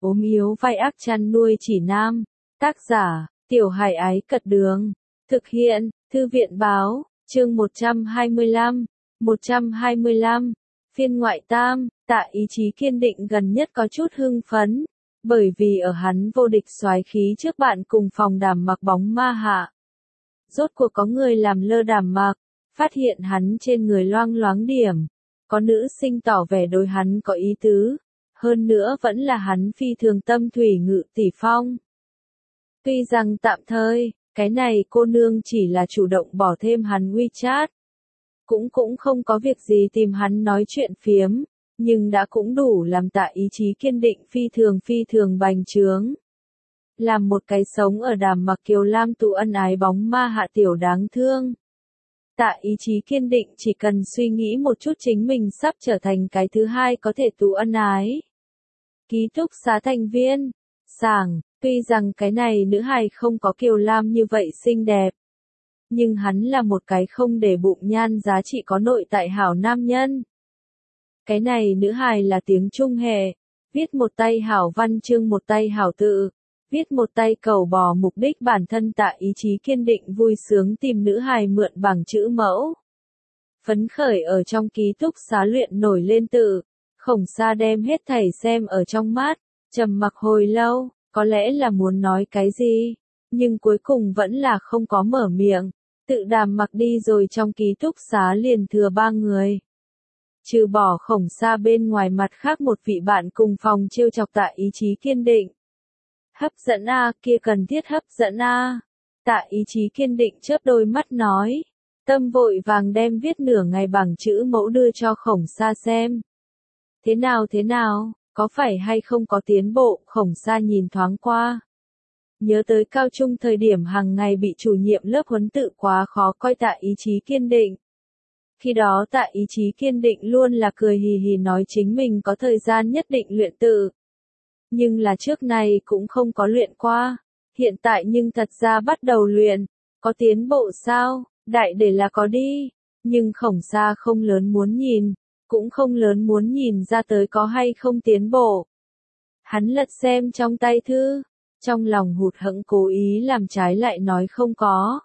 ốm yếu vai ác chăn nuôi chỉ nam. Tác giả, Tiểu Hải Ái Cật Đường. Thực hiện, Thư viện Báo, chương 125. 125. Phiên ngoại tam, Tạ Ý Chí kiên định gần nhất có chút hưng phấn, bởi vì ở hắn vô địch soái khí trước bạn cùng phòng đàm mặc bóng ma hạ. Rốt cuộc có người làm lơ đàm mặc, phát hiện hắn trên người loang loáng điểm, có nữ sinh tỏ vẻ đối hắn có ý tứ, hơn nữa vẫn là hắn phi thường tâm thủy ngự tỷ phong. Tuy rằng tạm thời, cái này cô nương chỉ là chủ động bỏ thêm hắn WeChat, cũng không có việc gì tìm hắn nói chuyện phiếm, nhưng đã cũng đủ làm Tạ Ý Chí kiên định phi thường bành trướng. Làm một cái sống ở đàm mặc kiều lam tụ ân ái bóng ma hạ tiểu đáng thương. Tạ Ý Chí kiên định chỉ cần suy nghĩ một chút chính mình sắp trở thành cái thứ hai có thể tụ ân ái. Ký túc xá thành viên, sảng, tuy rằng cái này nữ hài không có kiều lam như vậy xinh đẹp, nhưng hắn là một cái không để bụng nhan giá trị có nội tại hảo nam nhân. Cái này nữ hài là tiếng Trung hệ, viết một tay hảo văn chương một tay hảo tự, viết một tay cầu bò mục đích bản thân Tạ Ý Chí kiên định vui sướng tìm nữ hài mượn bằng chữ mẫu. Phấn khởi ở trong ký túc xá luyện nổi lên tự, Khổng Sa đem hết thảy xem ở trong mắt, trầm mặc hồi lâu, có lẽ là muốn nói cái gì, nhưng cuối cùng vẫn là không có mở miệng, tự đàm mặc đi rồi trong ký túc xá liền thừa 3 người. Trừ bỏ Khổng Sa bên ngoài mặt khác một vị bạn cùng phòng trêu chọc Tạ Ý Chí kiên định. Hấp dẫn a, kia cần thiết hấp dẫn a. Tạ Ý Chí kiên định chớp đôi mắt nói. Tâm vội vàng đem viết nửa ngày bằng chữ mẫu đưa cho Khổng Sa xem. Thế nào, có phải hay không có tiến bộ? Khổng Sa nhìn thoáng qua. Nhớ tới cao trung thời điểm hàng ngày bị chủ nhiệm lớp huấn tự quá khó coi Tạ Ý Chí kiên định. Khi đó Tạ Ý Chí kiên định luôn là cười hì hì nói chính mình có thời gian nhất định luyện tự. Nhưng là trước này cũng không có luyện qua, hiện tại nhưng thật ra bắt đầu luyện, có tiến bộ sao, đại để là có đi, nhưng Khổng Sa không lớn muốn nhìn, cũng không lớn muốn nhìn ra tới có hay không tiến bộ. Hắn lật xem trong tay thư, trong lòng hụt hẫng cố ý làm trái lại nói không có.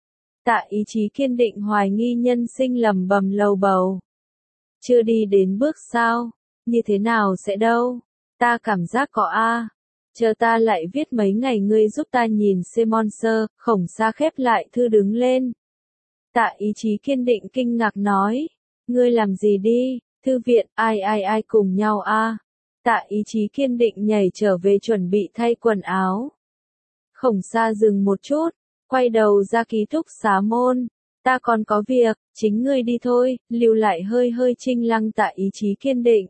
Tạ Ý Chí kiên định hoài nghi nhân sinh lầm bầm lầu bầu. Chưa đi đến bước sao, như thế nào sẽ đâu, ta cảm giác có a. Chờ ta lại viết mấy ngày ngươi giúp ta nhìn Simon Sơ, Khổng Sa khép lại thư đứng lên. Tạ Ý Chí kiên định kinh ngạc nói, ngươi làm gì đi, thư viện, ai cùng nhau a. Tạ Ý Chí kiên định nhảy trở về chuẩn bị thay quần áo. Khổng Sa dừng một chút, quay đầu ra ký túc xá môn, ta còn có việc, chính ngươi đi thôi, lưu lại hơi trinh lăng Tạ Ý Chí kiên định.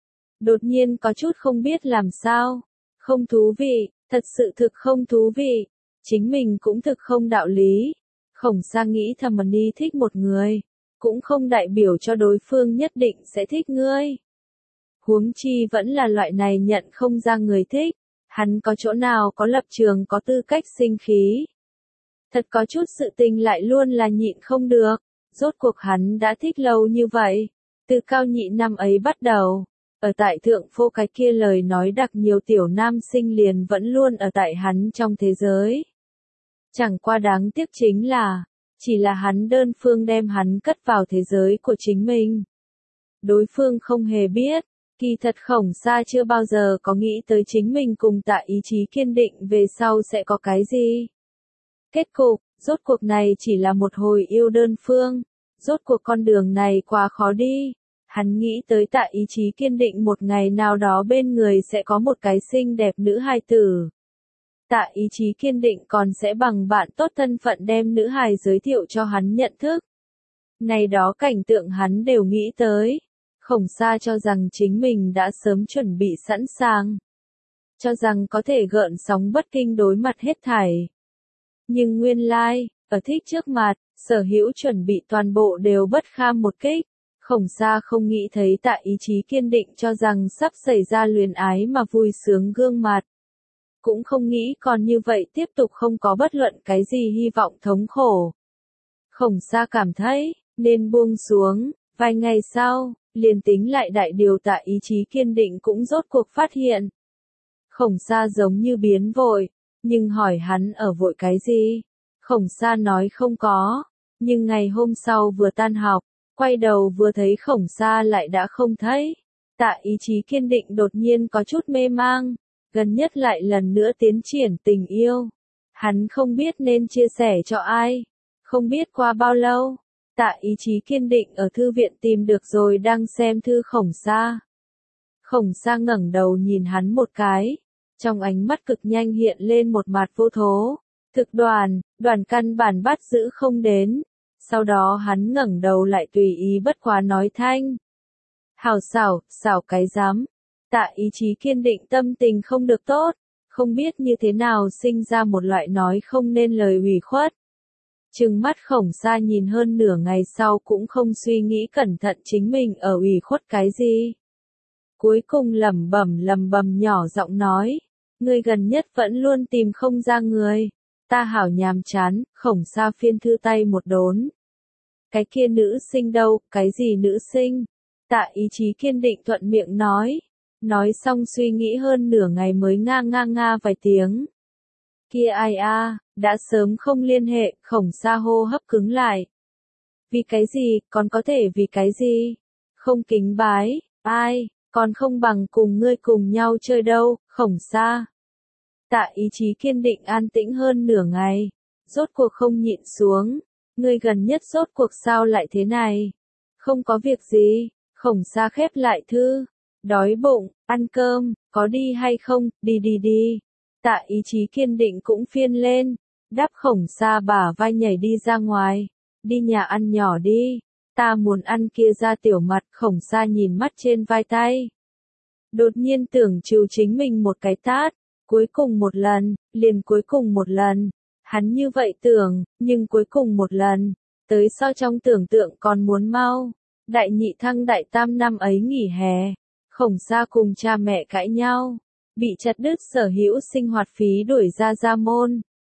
Đột nhiên có chút không biết làm sao, không thú vị, thật sự thực không thú vị, chính mình cũng thực không đạo lý. Khổng Sa nghĩ thầm đi thích một người, cũng không đại biểu cho đối phương nhất định sẽ thích ngươi. Huống chi vẫn là loại này nhận không ra người thích, hắn có chỗ nào có lập trường có tư cách sinh khí. Thật có chút sự tình lại luôn là nhịn không được, rốt cuộc hắn đã thích lâu như vậy, từ cao nhị năm ấy bắt đầu, ở tại thượng phô cái kia lời nói đặc nhiều tiểu nam sinh liền vẫn luôn ở tại hắn trong thế giới. Chẳng qua đáng tiếc chính là, chỉ là hắn đơn phương đem hắn cất vào thế giới của chính mình. Đối phương không hề biết, kỳ thật Khổng Sa chưa bao giờ có nghĩ tới chính mình cùng Tạ Ý Chí kiên định về sau sẽ có cái gì. Kết cục, rốt cuộc này chỉ là một hồi yêu đơn phương, rốt cuộc con đường này quá khó đi. Hắn nghĩ tới Tạ Ý Chí kiên định một ngày nào đó bên người sẽ có một cái xinh đẹp nữ hài tử. Tạ Ý Chí kiên định còn sẽ bằng bạn tốt thân phận đem nữ hài giới thiệu cho hắn nhận thức. Này đó cảnh tượng hắn đều nghĩ tới. Khổng Sa cho rằng chính mình đã sớm chuẩn bị sẵn sàng. Cho rằng có thể gợn sóng bất kinh đối mặt hết thảy. Nhưng nguyên lai, ở thích trước mặt, sở hữu chuẩn bị toàn bộ đều bất kham một kích. Khổng Sa không nghĩ thấy Tạ Ý Chí kiên định cho rằng sắp xảy ra luyến ái mà vui sướng gương mặt. Cũng không nghĩ còn như vậy tiếp tục không có bất luận cái gì hy vọng thống khổ. Khổng Sa cảm thấy, nên buông xuống, vài ngày sau, liền tính lại đại điều Tạ Ý Chí kiên định cũng rốt cuộc phát hiện. Khổng Sa giống như biến vội, nhưng hỏi hắn ở vội cái gì? Khổng Sa nói không có, nhưng ngày hôm sau vừa tan học, quay đầu vừa thấy Khổng Sa lại đã không thấy. Tạ Ý Chí kiên định đột nhiên có chút mê mang, gần nhất lại lần nữa tiến triển tình yêu. Hắn không biết nên chia sẻ cho ai, không biết qua bao lâu. Tạ Ý Chí kiên định ở thư viện tìm được rồi đang xem thư Khổng Sa. Khổng Sa ngẩng đầu nhìn hắn một cái, trong ánh mắt cực nhanh hiện lên một mặt vô thố. Thực đoàn căn bản bắt giữ không đến. Sau đó hắn ngẩng đầu lại tùy ý bất quá nói thanh. Hảo xảo cái dám. Tạ Ý Chí kiên định tâm tình không được tốt, không biết như thế nào sinh ra một loại nói không nên lời ủy khuất. Trừng mắt Khổng Sa nhìn hơn nửa ngày sau cũng không suy nghĩ cẩn thận chính mình ở ủy khuất cái gì. Cuối cùng lẩm bẩm nhỏ giọng nói, ngươi gần nhất vẫn luôn tìm không ra người. Ta hảo nhàm chán. Khổng Sa phiên thư tay một đốn. Cái kia nữ sinh đâu, cái gì nữ sinh? Tạ Ý Chí kiên định thuận miệng nói. Nói xong suy nghĩ hơn nửa ngày mới nga vài tiếng. Kia ai a, đã sớm không liên hệ. Khổng Sa hô hấp cứng lại. Vì cái gì, còn có thể vì cái gì? Không kính bái, ai, còn không bằng cùng ngươi cùng nhau chơi đâu. Khổng Sa. Tạ Ý Chí kiên định an tĩnh hơn nửa ngày, rốt cuộc không nhịn xuống. Ngươi gần nhất rốt cuộc sao lại thế này? Không có việc gì. Khổng Sa khép lại thư. Đói bụng, ăn cơm, có đi hay không? Đi. Tạ Ý Chí kiên định cũng phiên lên, đắp Khổng Sa bả vai nhảy đi ra ngoài. Đi nhà ăn nhỏ đi, ta muốn ăn kia ra tiểu mặt. Khổng Sa nhìn mắt trên vai tay, đột nhiên tưởng trừ chính mình một cái tát. Cuối cùng một lần, liền cuối cùng một lần. Hắn như vậy tưởng, nhưng cuối cùng một lần, tới so trong tưởng tượng còn muốn mau. Đại nhị thăng đại tam năm ấy nghỉ hè, Khổng Sa cùng cha mẹ cãi nhau, bị chặt đứt sở hữu sinh hoạt phí đuổi ra gia môn.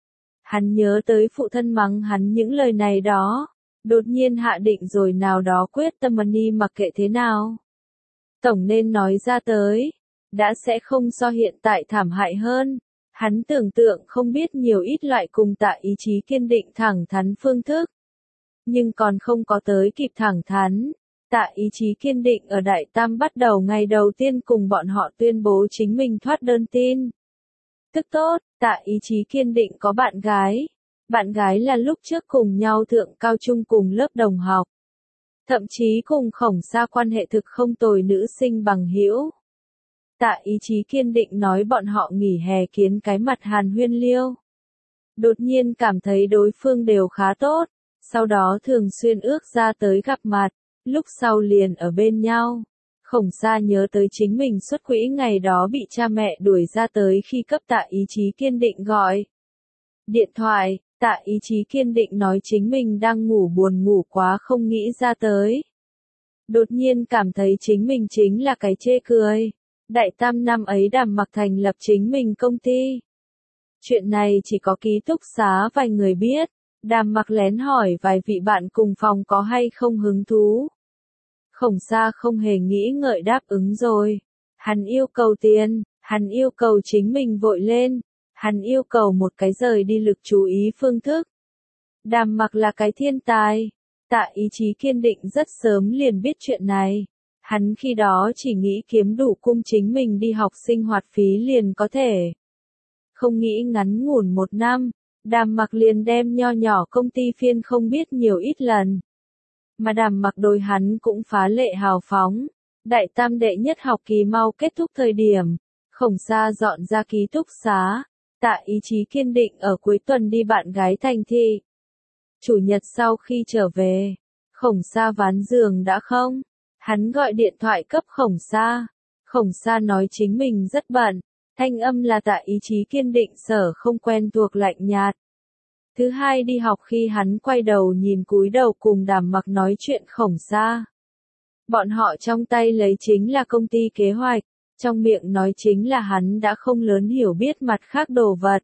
Hắn nhớ tới phụ thân mắng hắn những lời này đó, đột nhiên hạ định rồi nào đó quyết tâm money mặc kệ thế nào. Tổng nên nói ra tới, đã sẽ không so hiện tại thảm hại hơn. Hắn tưởng tượng không biết nhiều ít loại cùng Tạ Ý Chí kiên định thẳng thắn phương thức. Nhưng còn không có tới kịp thẳng thắn. Tạ Ý Chí kiên định ở Đại Tam bắt đầu ngày đầu tiên cùng bọn họ tuyên bố chính mình thoát đơn tin. Tức tốt, Tạ Ý Chí kiên định có bạn gái. Bạn gái là lúc trước cùng nhau thượng cao trung cùng lớp đồng học. Thậm chí cùng Khổng Sa quan hệ thực không tồi nữ sinh bằng hữu. Tạ Ý Chí kiên định nói bọn họ nghỉ hè kiến cái mặt hàn huyên liêu. Đột nhiên cảm thấy đối phương đều khá tốt, sau đó thường xuyên ước ra tới gặp mặt, lúc sau liền ở bên nhau. Khổng Sa nhớ tới chính mình xuất quỹ ngày đó bị cha mẹ đuổi ra tới khi cấp Tạ Ý Chí kiên định gọi điện thoại. Tạ Ý Chí kiên định nói chính mình đang ngủ buồn ngủ quá không nghĩ ra tới. Đột nhiên cảm thấy chính mình chính là cái chê cười. Đại tam năm ấy Đàm Mặc thành lập chính mình công ty. Chuyện này chỉ có ký túc xá vài người biết. Đàm Mặc lén hỏi vài vị bạn cùng phòng có hay không hứng thú. Khổng Sa không hề nghĩ ngợi đáp ứng rồi. Hắn yêu cầu tiền, hắn yêu cầu chính mình vội lên, hắn yêu cầu một cái rời đi lực chú ý phương thức. Đàm Mặc là cái thiên tài. Tạ Ý Chí kiên định rất sớm liền biết chuyện này. Hắn khi đó chỉ nghĩ kiếm đủ cung chính mình đi học sinh hoạt phí liền có thể. Không nghĩ ngắn ngủn một năm, Đàm Mặc liền đem nho nhỏ công ty phiên không biết nhiều ít lần. Mà Đàm Mặc đối hắn cũng phá lệ hào phóng. Đại tam đệ nhất học kỳ mau kết thúc thời điểm, Khổng Sa dọn ra ký túc xá. Tạ Ý Chí kiên định ở cuối tuần đi bạn gái thành thị. Chủ nhật sau khi trở về, Khổng Sa ván giường đã không. Hắn gọi điện thoại cấp Khổng Sa. Khổng Sa nói chính mình rất bận. Thanh âm là Tạ Ý Chí kiên định sở không quen thuộc lạnh nhạt. Thứ hai đi học khi hắn quay đầu nhìn cúi đầu cùng Đàm Mặc nói chuyện Khổng Sa. Bọn họ trong tay lấy chính là công ty kế hoạch, trong miệng nói chính là hắn đã không lớn hiểu biết mặt khác đồ vật.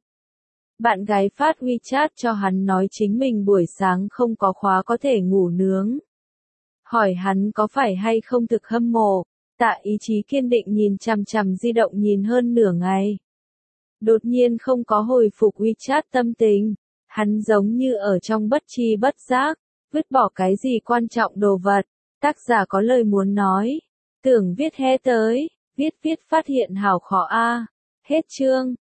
Bạn gái phát WeChat cho hắn nói chính mình buổi sáng không có khóa có thể ngủ nướng. Hỏi hắn có phải hay không thực hâm mộ. Tạ Ý Chí kiên định nhìn chằm chằm di động nhìn hơn nửa ngày. Đột nhiên không có hồi phục WeChat tâm tình. Hắn giống như ở trong bất tri bất giác, vứt bỏ cái gì quan trọng đồ vật. Tác giả có lời muốn nói. Tưởng viết he tới, viết phát hiện hảo khó a. Hết chương.